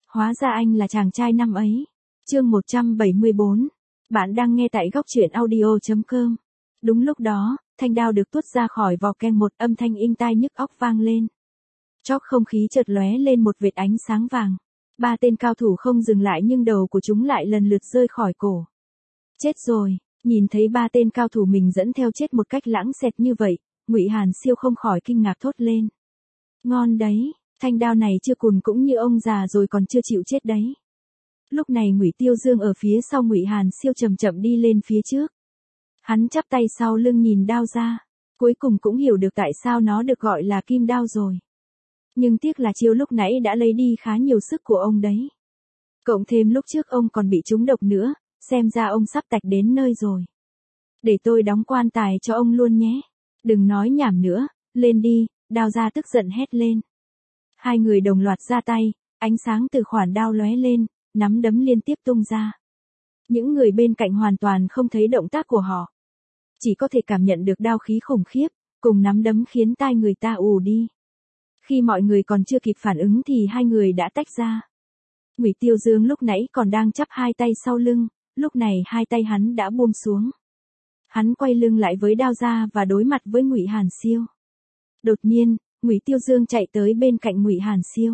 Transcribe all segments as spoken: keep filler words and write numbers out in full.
Hóa ra anh là chàng trai năm ấy. Chương một trăm bảy mươi bốn. Bạn đang nghe tại góc truyện audio chấm com. Đúng lúc đó, thanh đao được tuốt ra khỏi vỏ keng, một âm thanh inh tai nhức óc vang lên. Chóp không khí chợt lóe lên một vệt ánh sáng vàng. Ba tên cao thủ không dừng lại nhưng đầu của chúng lại lần lượt rơi khỏi cổ. Chết rồi, nhìn thấy ba tên cao thủ mình dẫn theo chết một cách lãng xẹt như vậy, Ngụy Hàn Siêu không khỏi kinh ngạc thốt lên. Ngon đấy, thanh đao này chưa cùn cũng như ông già rồi còn chưa chịu chết đấy. Lúc này Ngụy Tiêu Dương ở phía sau Ngụy Hàn Siêu chậm chậm đi lên phía trước. Hắn chắp tay sau lưng nhìn đao ra, cuối cùng cũng hiểu được tại sao nó được gọi là kim đao rồi. Nhưng tiếc là chiêu lúc nãy đã lấy đi khá nhiều sức của ông đấy. Cộng thêm lúc trước ông còn bị trúng độc nữa, xem ra ông sắp tạch đến nơi rồi. Để tôi đóng quan tài cho ông luôn nhé. Đừng nói nhảm nữa, lên đi, đao ra tức giận hét lên. Hai người đồng loạt ra tay, ánh sáng từ khoản đao lóe lên, nắm đấm liên tiếp tung ra. Những người bên cạnh hoàn toàn không thấy động tác của họ. Chỉ có thể cảm nhận được đao khí khủng khiếp, cùng nắm đấm khiến tai người ta ù đi. Khi mọi người còn chưa kịp phản ứng thì hai người đã tách ra. Ngụy Tiêu Dương lúc nãy còn đang chắp hai tay sau lưng, lúc này hai tay hắn đã buông xuống. Hắn quay lưng lại với đao ra và đối mặt với Ngụy Hàn Siêu. Đột nhiên, Ngụy Tiêu Dương chạy tới bên cạnh Ngụy Hàn Siêu.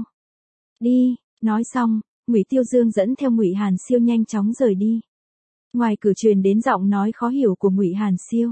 Đi, nói xong, Ngụy Tiêu Dương dẫn theo Ngụy Hàn Siêu nhanh chóng rời đi. Ngoài cửa truyền đến giọng nói khó hiểu của Ngụy Hàn Siêu.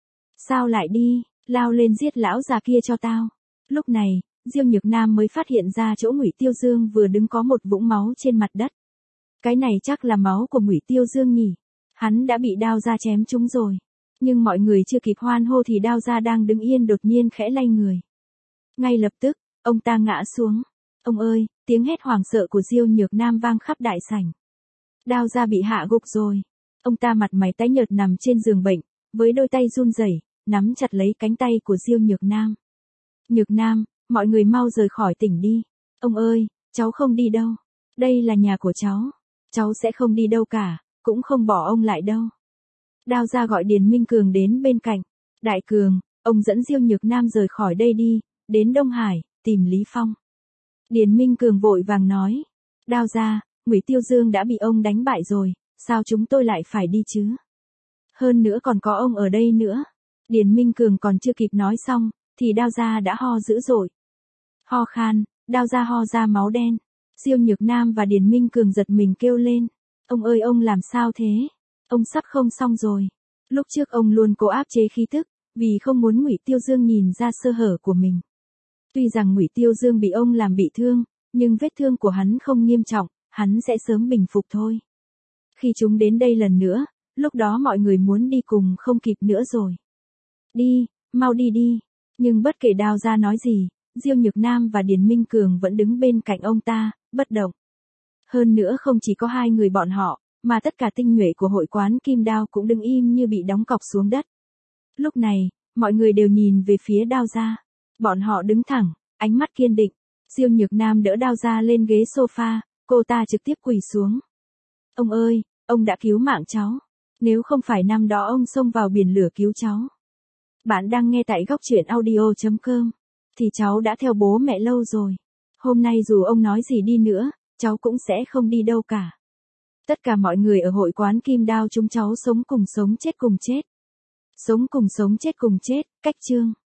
Sao lại đi, lao lên giết lão già kia cho tao. Lúc này, Diêu Nhược Nam mới phát hiện ra chỗ Ngụy Tiêu Dương vừa đứng có một vũng máu trên mặt đất. Cái này chắc là máu của Ngụy Tiêu Dương nhỉ. Hắn đã bị đao ra chém trúng rồi. Nhưng mọi người chưa kịp hoan hô thì đao ra đang đứng yên đột nhiên khẽ lay người. Ngay lập tức, ông ta ngã xuống. Ông ơi, tiếng hét hoảng sợ của Diêu Nhược Nam vang khắp đại sảnh. Đao ra bị hạ gục rồi. Ông ta mặt mày tái nhợt nằm trên giường bệnh, với đôi tay run rẩy, nắm chặt lấy cánh tay của Diêu Nhược Nam. Nhược Nam, mọi người mau rời khỏi tỉnh đi. Ông ơi, cháu không đi đâu. Đây là nhà của cháu. Cháu sẽ không đi đâu cả, cũng không bỏ ông lại đâu. Đao ra gọi Điền Minh Cường đến bên cạnh. Đại Cường, ông dẫn Diêu Nhược Nam rời khỏi đây đi, đến Đông Hải, tìm Lý Phong. Điền Minh Cường vội vàng nói. Đao ra, Ngụy Tiêu Dương đã bị ông đánh bại rồi, sao chúng tôi lại phải đi chứ? Hơn nữa còn có ông ở đây nữa. Điền Minh Cường còn chưa kịp nói xong, thì đao ra đã ho dữ dội. Ho khan, đao ra ho ra máu đen. Diêu Nhược Nam và Điền Minh Cường giật mình kêu lên. Ông ơi, ông làm sao thế? Ông sắp không xong rồi. Lúc trước ông luôn cố áp chế khí tức, vì không muốn Ngụy Tiêu Dương nhìn ra sơ hở của mình. Tuy rằng Ngụy Tiêu Dương bị ông làm bị thương, nhưng vết thương của hắn không nghiêm trọng, hắn sẽ sớm bình phục thôi. Khi chúng đến đây lần nữa, lúc đó mọi người muốn đi cùng không kịp nữa rồi. Đi, mau đi đi. Nhưng bất kể đao ra nói gì, Diêu Nhược Nam và Điền Minh Cường vẫn đứng bên cạnh ông ta, bất động. Hơn nữa không chỉ có hai người bọn họ, mà tất cả tinh nhuệ của hội quán Kim Đao cũng đứng im như bị đóng cọc xuống đất. Lúc này, mọi người đều nhìn về phía đao ra. Bọn họ đứng thẳng, ánh mắt kiên định. Diêu Nhược Nam đỡ đao ra lên ghế sofa, cô ta trực tiếp quỳ xuống. Ông ơi, ông đã cứu mạng cháu. Nếu không phải năm đó ông xông vào biển lửa cứu cháu. Bạn đang nghe tại góc truyện audio chấm com. Thì cháu đã theo bố mẹ lâu rồi. Hôm nay dù ông nói gì đi nữa, cháu cũng sẽ không đi đâu cả. Tất cả mọi người ở hội quán Kim Đao chúng cháu sống cùng sống chết cùng chết. Sống cùng sống chết cùng chết, cách chương.